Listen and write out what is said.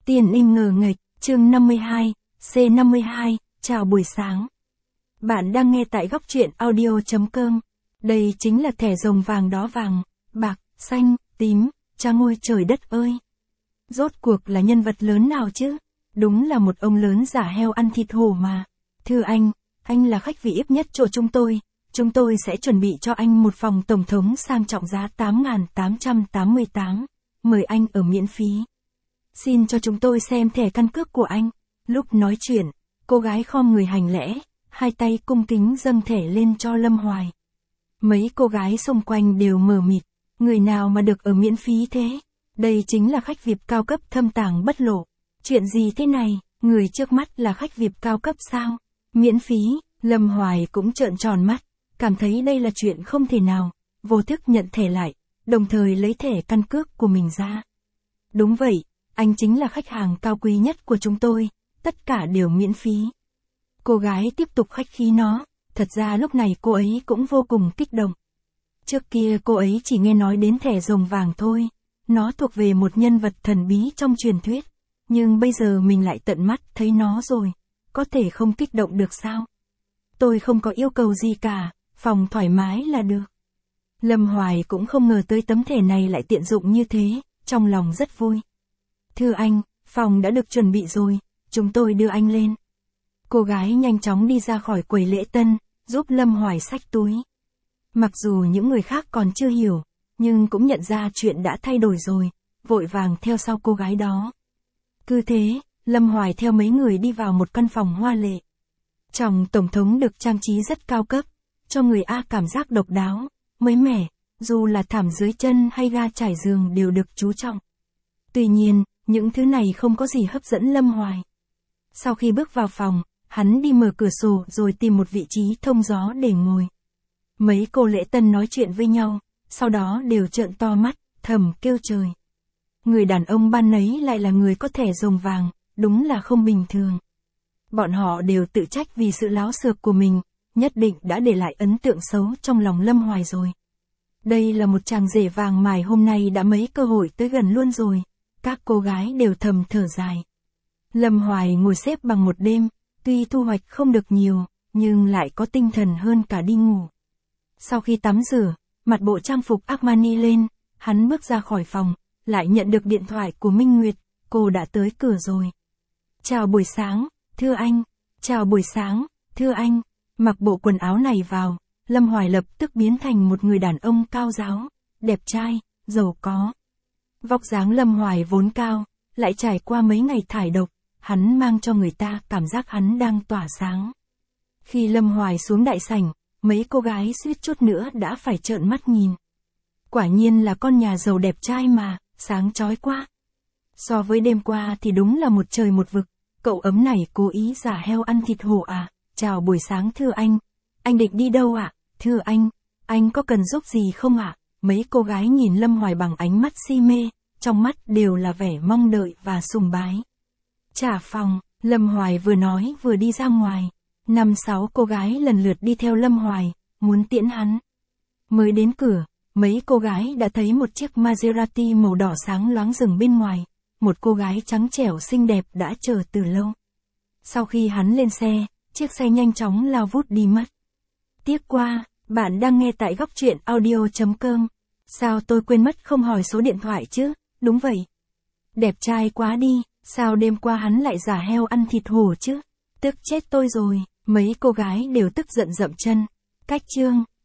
Tiền im ngờ nghệch, chương 52, C52, chào buổi sáng. Bạn đang nghe tại góc truyện audio.com. Đây chính là thẻ rồng vàng đó, vàng, bạc, xanh, tím, trắng, ôi trời đất ơi. Rốt cuộc là nhân vật lớn nào chứ? Đúng là một ông lớn giả heo ăn thịt hổ mà. Thưa anh là khách VIP nhất chỗ chúng tôi sẽ chuẩn bị cho anh một phòng tổng thống sang trọng giá 8.888. Mời anh ở miễn phí. Xin cho chúng tôi xem thẻ căn cước của anh. Lúc nói chuyện, cô gái khom người hành lễ, hai tay cung kính dâng thẻ lên cho Lâm Hoài. Mấy cô gái xung quanh đều mờ mịt, người nào mà được ở miễn phí thế? Đây chính là khách VIP cao cấp thâm tàng bất lộ. Chuyện gì thế này, người trước mắt là khách VIP cao cấp sao? Miễn phí, Lâm Hoài cũng trợn tròn mắt, cảm thấy đây là chuyện không thể nào, vô thức nhận thẻ lại, đồng thời lấy thẻ căn cước của mình ra. Đúng vậy, anh chính là khách hàng cao quý nhất của chúng tôi, tất cả đều miễn phí. Cô gái tiếp tục khách khí nó, thật ra lúc này cô ấy cũng vô cùng kích động. Trước kia cô ấy chỉ nghe nói đến thẻ rồng vàng thôi, nó thuộc về một nhân vật thần bí trong truyền thuyết, nhưng bây giờ mình lại tận mắt thấy nó rồi, có thể không kích động được sao? Tôi không có yêu cầu gì cả, phòng thoải mái là được. Lâm Hoài cũng không ngờ tới tấm thẻ này lại tiện dụng như thế, trong lòng rất vui. Thưa anh, phòng đã được chuẩn bị rồi, chúng tôi đưa anh lên. Cô gái nhanh chóng đi ra khỏi quầy lễ tân, giúp Lâm Hoài xách túi. Mặc dù những người khác còn chưa hiểu, nhưng cũng nhận ra chuyện đã thay đổi rồi, vội vàng theo sau cô gái đó. Cứ thế, Lâm Hoài theo mấy người đi vào một căn phòng hoa lệ. Trong tổng thống được trang trí rất cao cấp, cho người A cảm giác độc đáo, mới mẻ, dù là thảm dưới chân hay ga trải giường đều được chú trọng. Tuy nhiên, những thứ này không có gì hấp dẫn Lâm Hoài. Sau khi bước vào phòng, hắn đi mở cửa sổ rồi tìm một vị trí thông gió để ngồi. Mấy cô lễ tân nói chuyện với nhau, sau đó đều trợn to mắt, thầm kêu trời. Người đàn ông ban nấy lại là người có thẻ rồng vàng, đúng là không bình thường. Bọn họ đều tự trách vì sự láo xược của mình, nhất định đã để lại ấn tượng xấu trong lòng Lâm Hoài rồi. Đây là một chàng rể vàng mài hôm nay đã mấy cơ hội tới gần luôn rồi, các cô gái đều thầm thở dài. Lâm Hoài ngồi xếp bằng một đêm, tuy thu hoạch không được nhiều, nhưng lại có tinh thần hơn cả đi ngủ. Sau khi tắm rửa, mặc bộ trang phục Armani lên, hắn bước ra khỏi phòng, lại nhận được điện thoại của Minh Nguyệt, cô đã tới cửa rồi. Chào buổi sáng, thưa anh. Chào buổi sáng, thưa anh. Mặc bộ quần áo này vào, Lâm Hoài lập tức biến thành một người đàn ông cao ráo, đẹp trai, giàu có. Vóc dáng Lâm Hoài vốn cao, lại trải qua mấy ngày thải độc, hắn mang cho người ta cảm giác hắn đang tỏa sáng. Khi Lâm Hoài xuống đại sảnh, mấy cô gái suýt chút nữa đã phải trợn mắt nhìn. Quả nhiên là con nhà giàu đẹp trai mà, sáng chói quá. So với đêm qua thì đúng là một trời một vực, cậu ấm này cố ý giả heo ăn thịt hổ à? Chào buổi sáng thưa anh định đi đâu ạ? Thưa anh có cần giúp gì không ạ? Mấy cô gái nhìn Lâm Hoài bằng ánh mắt si mê, trong mắt đều là vẻ mong đợi và sùng bái. Trả phòng, Lâm Hoài vừa nói vừa đi ra ngoài. 5-6 cô gái lần lượt đi theo Lâm Hoài, muốn tiễn hắn. Mới đến cửa, mấy cô gái đã thấy một chiếc Maserati màu đỏ sáng loáng dừng bên ngoài. Một cô gái trắng trẻo xinh đẹp đã chờ từ lâu. Sau khi hắn lên xe, chiếc xe nhanh chóng lao vút đi mất. Tiếc quá, bạn đang nghe tại góc truyện audio.com. Sao tôi quên mất không hỏi số điện thoại chứ? Đúng vậy. Đẹp trai quá đi, sao đêm qua hắn lại giả heo ăn thịt hổ chứ? Tức chết tôi rồi, mấy cô gái đều tức giận dậm chân. Cách chương.